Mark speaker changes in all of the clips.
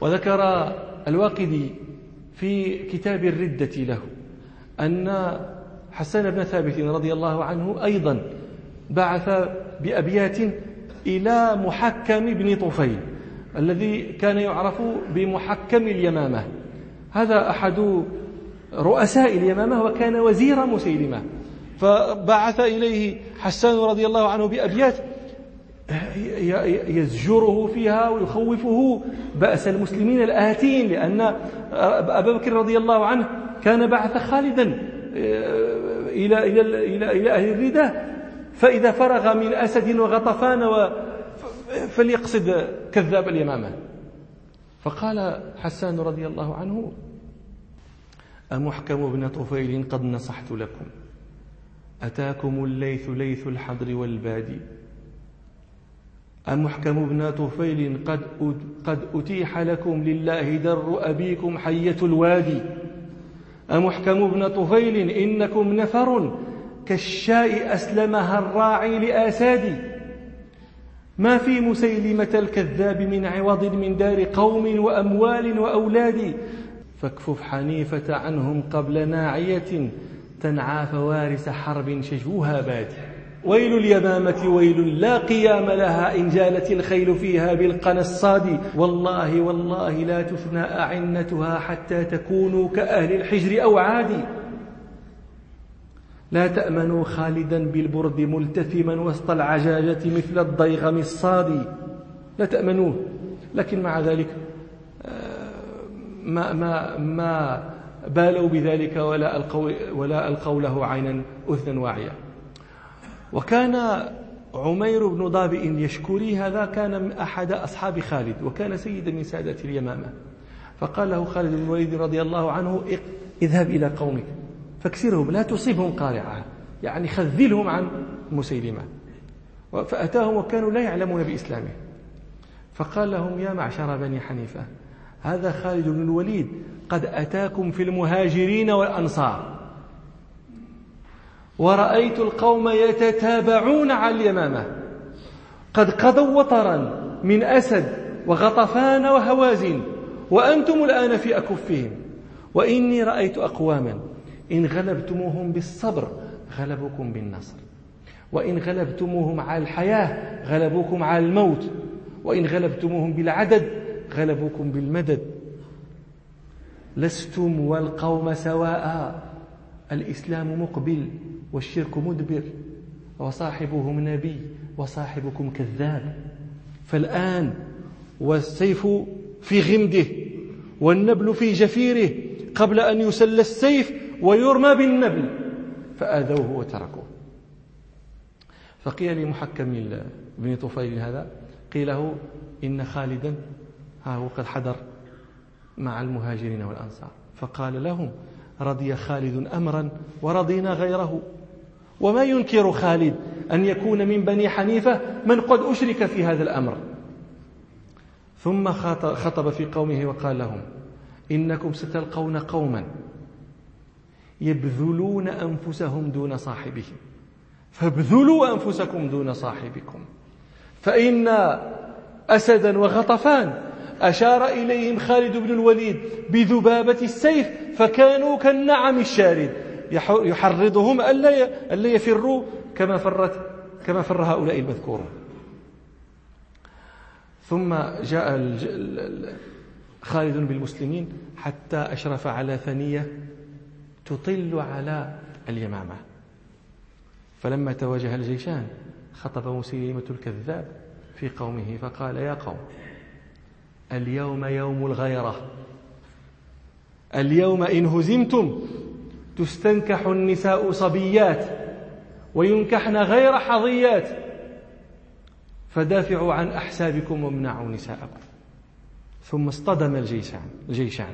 Speaker 1: وذكر الواقدي في كتاب الردة له أن حسان بن ثابت رضي الله عنه أيضا بعث بأبيات إلى محكم بن طفيل الذي كان يعرف بمحكم اليمامة. هذا أحد رؤساء اليمامة وكان وزير مسيلمة، فبعث إليه حسان رضي الله عنه بأبيات يزجره فيها ويخوفه بأس المسلمين الآتين، لأن أبا بكر رضي الله عنه كان بعث خالدا إلى أهل الردة، فإذا فرغ من أسد وغطفان فليقصد كذاب اليمامة. فقال حسان رضي الله عنه: أمحكم بن طفيل قد نصحت لكم، أتاكم الليث ليث الحضر والبادي. أمحكم بن طفيل قد أتيح لكم لله در أبيكم حية الوادي. أمحكم بن طفيل إنكم نفر كالشاء أسلمها الراعي لآسادي. ما في مسيلمة الكذاب من عوض من دار قوم وأموال وأولاد. فاكفف حنيفة عنهم قبل ناعية تنعى فوارس حرب شجوها بادي. ويل اليمامة ويل لا قيام لها إن جالت الخيل فيها بالقنا الصادي. والله والله لا تفنى أعنتها حتى تكونوا كأهل الحجر أو عادي. لا تأمنوا خالدا بالبرد ملتثما وسط العجاجة مثل الضيغم الصادي. لا تأمنوه، لكن مع ذلك ما بالوا بذلك ولا ألقوا له عينا أذنا واعية. وكان عمير بن ضابئ يشكري، هذا كان أحد أصحاب خالد وكان سيدا من سادة اليمامة. فقال له خالد بن الوليد رضي الله عنه: اذهب إلى قومك فاكسرهم لا تصيبهم قارعة، يعني خذلهم عن مسيلمة. فأتاهم وكانوا لا يعلمون بإسلامه، فقال لهم: يا معشر بني حنيفة، هذا خالد بن الوليد قد أتاكم في المهاجرين والأنصار، ورأيت القوم يتتابعون على اليمامة، قد قضوا وطرا من أسد وغطفان وهوازن، وأنتم الآن في أكفهم. وإني رأيت أقواما إن غلبتموهم بالصبر غلبوكم بالنصر، وإن غلبتموهم على الحياة غلبوكم على الموت، وإن غلبتموهم بالعدد غلبوكم بالمدد. لستم والقوم سواء، الإسلام مقبل والشرك مدبر، وصاحبهم نبي وصاحبكم كذاب. فالآن والسيف في غمده والنبل في جفيره قبل أن يسل السيف ويرمى بالنبل، فآذوه وتركوه. فقيل لمحكم بن طفيل هذا، قيل له: إن خالدا ها هو قد حضر مع المهاجرين والأنصار. فقال لهم: رضي خالد أمرا ورضينا غيره، وما ينكر خالد أن يكون من بني حنيفة من قد أشرك في هذا الأمر. ثم خطب في قومه وقال لهم: إنكم ستلقون قوما يبذلون أنفسهم دون صاحبهم، فابذلوا أنفسكم دون صاحبكم. فإن أسدا وغطفان أشار إليهم خالد بن الوليد بذبابة السيف فكانوا كالنعم الشارد، يحرضهم ألا يفروا كما فر هؤلاء المذكورون. ثم جاء خالد بالمسلمين حتى أشرف على ثنية تطل على اليمامة. فلما تواجه الجيشان خطب مسيلمة الكذاب في قومه فقال: يا قوم، اليوم يوم الغيرة، اليوم إن هزمتم تستنكح النساء صبيات وينكحن غير حظيات، فدافعوا عن أحسابكم وامنعوا نساءكم. ثم اصطدم الجيشان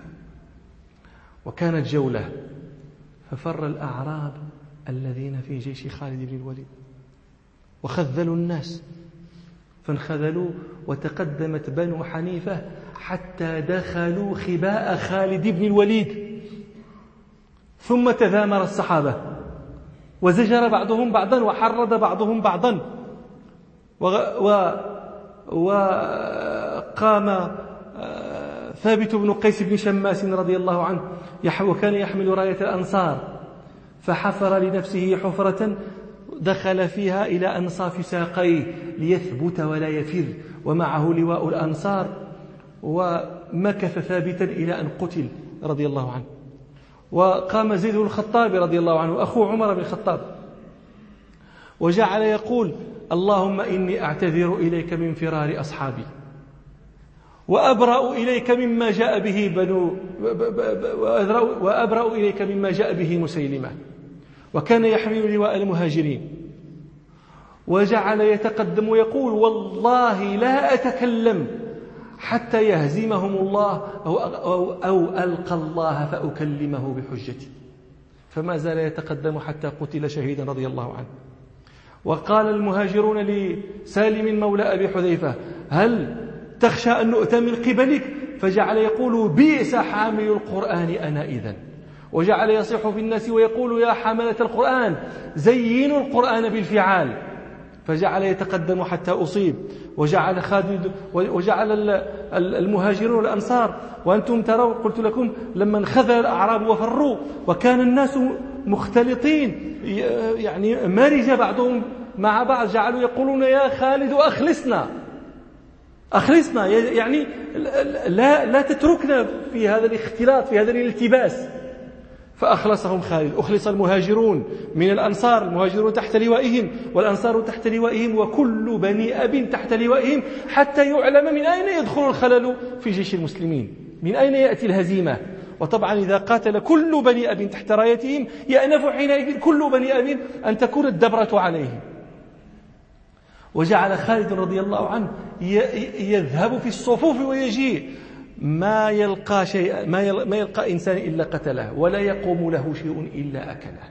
Speaker 1: وكانت جولة، ففر الأعراب الذين في جيش خالد بن الوليد وخذلوا الناس فانخذلوا، وتقدمت بنو حنيفة حتى دخلوا خباء خالد بن الوليد. ثم تذامر الصحابة وزجر بعضهم بعضا وحرض بعضهم بعضا، وقام ثابت بن قيس بن شماس رضي الله عنه وكان يحمل راية الأنصار، فحفر لنفسه حفرة دخل فيها إلى أنصاف ساقيه ليثبت ولا يفر، ومعه لواء الأنصار، ومكث ثابتا إلى أن قتل رضي الله عنه. وقام زيد بن الخطاب رضي الله عنه أخو عمر بن الخطاب وجعل يقول: اللهم إني أعتذر إليك من فرار أصحابي، وأبرأ إليك مما جاء به وأبرأ إليك مما جاء به مسيلمة. وكان يحمل لواء المهاجرين، وجعل يتقدم ويقول: والله لا أتكلم حتى يهزمهم الله أو ألقى الله فأكلمه بحجتي. فما زال يتقدم حتى قتل شهيدا رضي الله عنه. وقال المهاجرون لسالم مولى أبي حذيفة: هل تخشى أن نؤتى من قبلك؟ فجعل يقول: بئس حامل القرآن أنا إذن. وجعل يصيح في الناس ويقول: يا حملة القرآن زينوا القرآن بالفعال. فجعل يتقدم حتى أصيب. وجعل المهاجرون والأنصار، وأنتم ترون قلت لكم لما انخذل الأعراب وفروا وكان الناس مختلطين يعني مرج بعضهم مع بعض، جعلوا يقولون: يا خالد أخلصنا يعني لا تتركنا في هذا الاختلاط، في هذا الالتباس. فأخلصهم خالد. أخلص المهاجرون من الأنصار، المهاجرون تحت لوائهم والأنصار تحت لوائهم، وكل بني أب تحت لوائهم، حتى يعلم من أين يدخل الخلل في جيش المسلمين، من أين يأتي الهزيمة. وطبعا إذا قاتل كل بني أب تحت رايتهم يأنف حينئذ كل بني أب أن تكون الدبرة عليهم. وجعل خالد رضي الله عنه يذهب في الصفوف ويجيء، ما يلقى إنسان إلا قتله، ولا يقوم له شيء إلا أكله.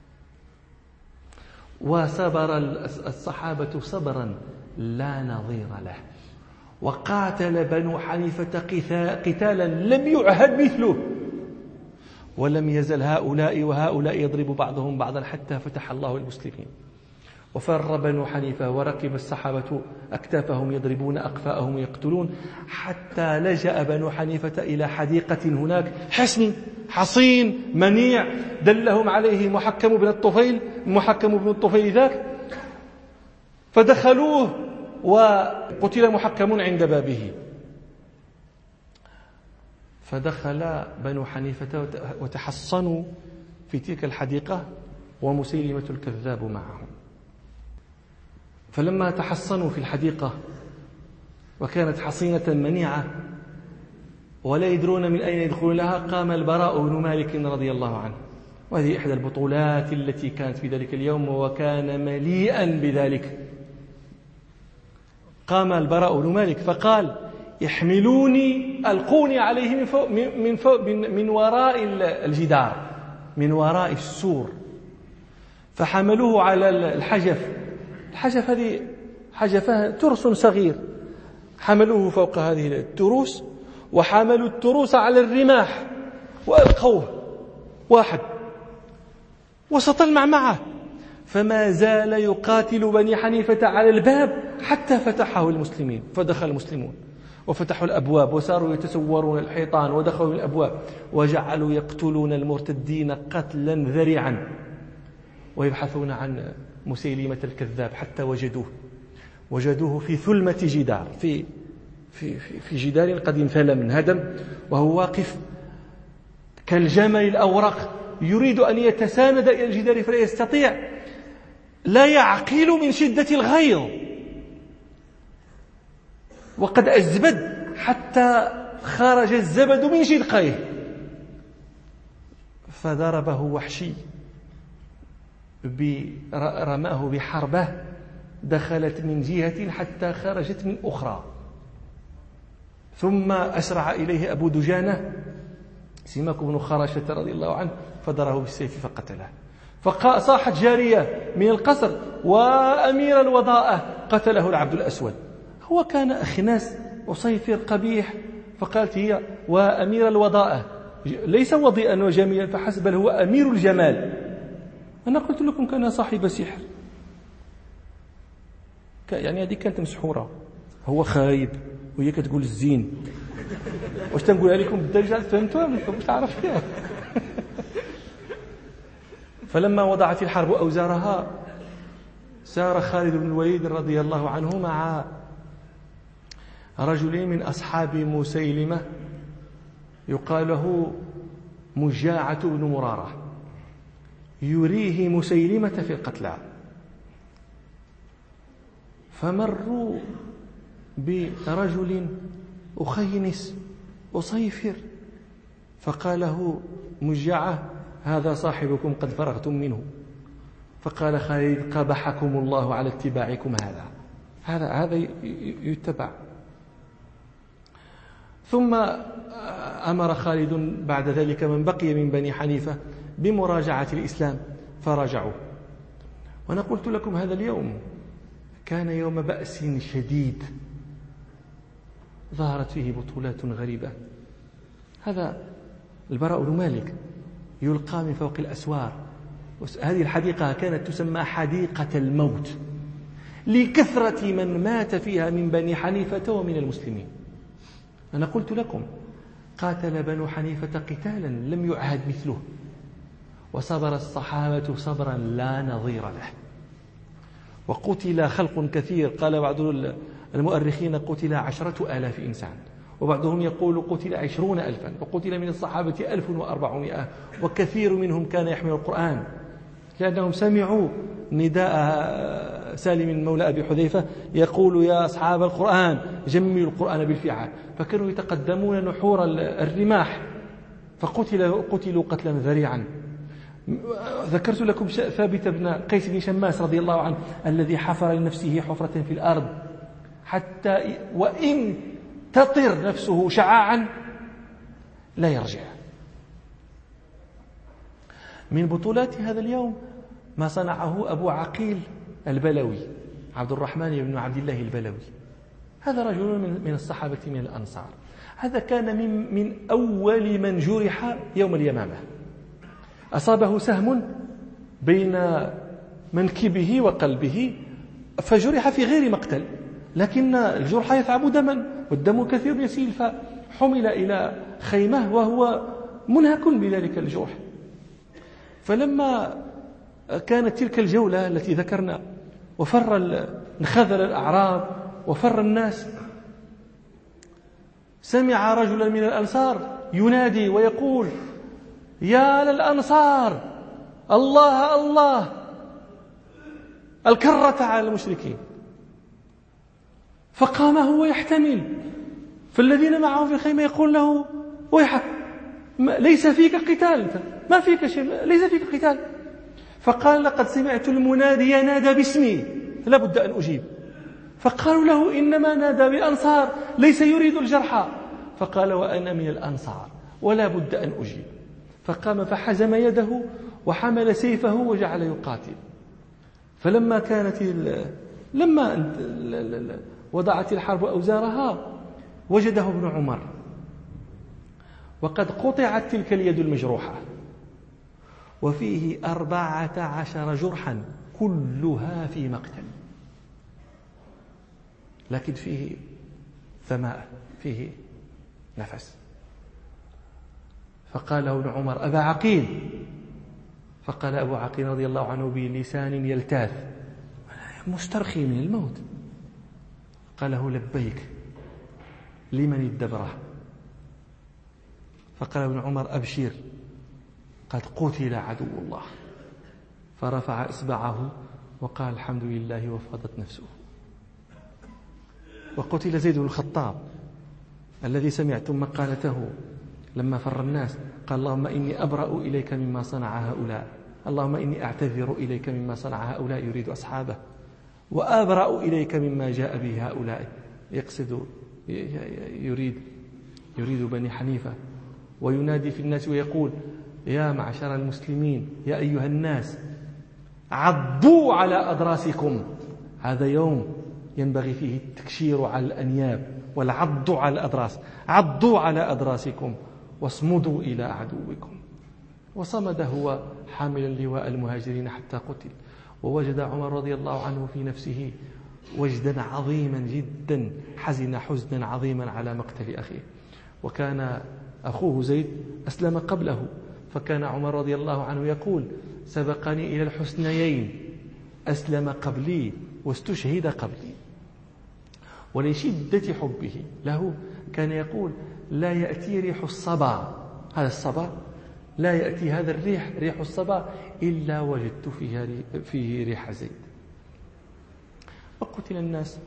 Speaker 1: وصبر الصحابة صبرا لا نظير له، وقاتل بنو حنيفة قتالا لم يعهد مثله، ولم يزل هؤلاء وهؤلاء يضرب بعضهم بعضا حتى فتح الله المسلمين. وفر بنو حنيفة وركب الصحابة أكتافهم يضربون أقفاءهم يقتلون، حتى لجأ بنو حنيفة إلى حديقة هناك، حصين منيع دلهم عليه محكم بن الطفيل ذاك، فدخلوه وقتل محكم عند بابه. فدخل بنو حنيفة وتحصنوا في تلك الحديقة، ومسيلمة الكذاب معهم. فلما تحصنوا في الحديقة وكانت حصينة منيعة ولا يدرون من أين يدخلون لها، قام البراء بن مالك رضي الله عنه، وهذه إحدى البطولات التي كانت في ذلك اليوم وكان مليئا بذلك. قام البراء بن مالك فقال: احملوني، ألقوني عليه من وراء الجدار، من وراء السور. فحملوه على الحجف هذه حجفها ترس صغير، حملوه فوق هذه التروس، وحملوا التروس على الرماح وألقوه واحد وسط المعمعة. فما زال يقاتل بني حنيفة على الباب حتى فتحه المسلمين، فدخل المسلمون وفتحوا الأبواب وساروا يتسورون الحيطان ودخلوا الأبواب، وجعلوا يقتلون المرتدين قتلا ذريعا، ويبحثون عن مسيلمة الكذاب حتى وجدوه في ثلمة جدار، في جدار قد انثلم انهدم، وهو واقف كالجمل الأورق يريد أن يتساند إلى الجدار فلا يستطيع، لا يعقل من شدة الغيظ، وقد أزبد حتى خرج الزبد من شدقيه. فضربه وحشي، رماه بحربة دخلت من جهة حتى خرجت من أخرى، ثم أسرع إليه أبو دجانة سماك بن خرشة رضي الله عنه فضربه بالسيف فقتله. فصاحت جارية من القصر: وأمير الوضاءة قتله العبد الأسود. هو كان أخناس وصيفر قبيح، فقالت هي: وأمير الوضاءة، ليس وضيئا وجميلا فحسب، بل هو أمير الجمال. أنا قلت لكم كان صاحب سحر، يعني هذه كانت مسحورة، هو خايب وهي كتقول الزين، واش تنقولها لكم بالدرجة فهمتوها منكم مش تعرف فيها. فلما وضعت الحرب أوزارها سار خالد بن الوليد رضي الله عنه مع رجل من أصحاب مسيلمة يقال له مجاعة بن مرارة، يريه مسيلمة في القتلى. فمروا برجل أخينس أصيفر، فقال له مجاعة: هذا صاحبكم قد فرغتم منه. فقال خالد: قبحكم الله على اتباعكم هذا يتبع. ثم أمر خالد بعد ذلك من بقي من بني حنيفة بمراجعة الإسلام فرجعوا. وأنا قلت لكم هذا اليوم كان يوم بأس شديد، ظهرت فيه بطولات غريبة. هذا البراء بن مالك يلقى من فوق الأسوار. هذه الحديقة كانت تسمى حديقة الموت لكثرة من مات فيها من بني حنيفة ومن المسلمين. أنا قلت لكم قاتل بنو حنيفة قتالا لم يعهد مثله، وصبر الصحابة صبرا لا نظير له، وقتل خلق كثير. قال بعض المؤرخين قتل 10,000 إنسان، وبعضهم يقول قتل 20,000، وقتل من الصحابة 1400، وكثير منهم كان يحمل القرآن، لأنهم سمعوا نداء سالم مولى أبي حذيفة يقول: يا أصحاب القرآن جملوا القرآن بالفعال. فكانوا يتقدمون نحور الرماح، فقتلوا قتلا ذريعا. ذكرت لكم ثابت بن قيس بن شماس رضي الله عنه الذي حفر لنفسه حفرة في الأرض حتى وإن تطر نفسه شعاعا لا يرجع. من بطولات هذا اليوم ما صنعه أبو عقيل البلوي، عبد الرحمن بن عبد الله البلوي. هذا رجل من الصحابة من الأنصار. هذا كان من أول من جرح يوم اليمامة. أصابه سهم بين منكبه وقلبه فجرح في غير مقتل، لكن الجرح يثعب دما والدم كثير يسيل، فحمل إلى خيمة وهو منهك بذلك الجرح. فلما كانت تلك الجولة التي ذكرنا انخذل الأعراب وفر الناس، سمع رجلا من الأنصار ينادي ويقول: يا للأنصار، الله الله، الكرة على المشركين. فقام هو يحتمل، فالذين معه في الخيمة يقول له: ويحك، ليس فيك قتال، ما فيك شيء، ليس فيك قتال. فقال: لقد سمعت المنادي ينادى باسمي، لابد أن أجيب. فقالوا له: إنما نادى بالأنصار، ليس يريد الجرحى. فقال: وأنا من الأنصار ولا بد أن أجيب. فقام فحزم يده وحمل سيفه وجعل يقاتل. فلما لما وضعت الحرب أوزارها وجده ابن عمر وقد قطعت تلك اليد المجروحة وفيه 14 جرحا كلها في مقتل، لكن فيه ثماء، فيه نفس. فقال له ابن عمر: أبا عقيل. فقال أبو عقيل رضي الله عنه بلسان يلتاث مسترخي من الموت، قال له: لبيك، لمن الدبرة؟ فقال ابن عمر: أبشر، قد قتل عدو الله. فرفع إصبعه وقال: الحمد لله وفاضت نفسه. وقتل زيد بن الخطاب الذي سمعتم مقالته لما فر الناس، قال: اللهم إني أبرأ إليك مما صنع هؤلاء، اللهم إني أعتذر إليك مما صنع هؤلاء، يريد أصحابه، وأبرأ إليك مما جاء به هؤلاء، يقصد يريد بني حنيفة. وينادي في الناس ويقول: يا معشر المسلمين، يا أيها الناس، عضوا على أضراسكم. هذا يوم ينبغي فيه التكشير على الأنياب والعض على الأضراس. عضوا على أضراسكم واصمدوا إلى عدوكم. وصمد هو حاملا لواء المهاجرين حتى قتل. ووجد عمر رضي الله عنه في نفسه وجدا عظيما جدا، حزن حزنا عظيما على مقتل أخيه. وكان أخوه زيد أسلم قبله، فكان عمر رضي الله عنه يقول: سبقني إلى الحسنيين، أسلم قبلي واستشهد قبلي. ولشدة حبه له كان يقول: لا يأتي ريح الصبا، هذا الصبا لا يأتي هذا الريح، ريح الصبا، إلا وجدت فيه ريح زيد. وقتل الناس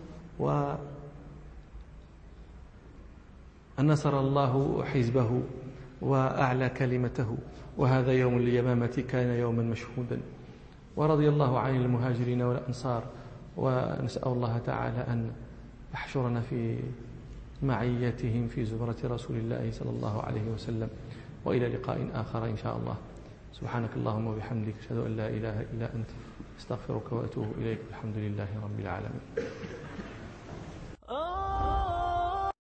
Speaker 1: ونصر الله حزبه وأعلى كلمته، وهذا يوم اليمامة كان يوما مشهودا. ورضي الله عن المهاجرين والأنصار، ونسأل الله تعالى أن يحشرنا في معيتهم في زمرة رسول الله صلى الله عليه وسلم. وإلى لقاء آخر إن شاء الله. سبحانك اللهم وبحمدك، أشهد أن لا إله إلا أنت، استغفرك وأتوب إليك. الحمد لله رب العالمين.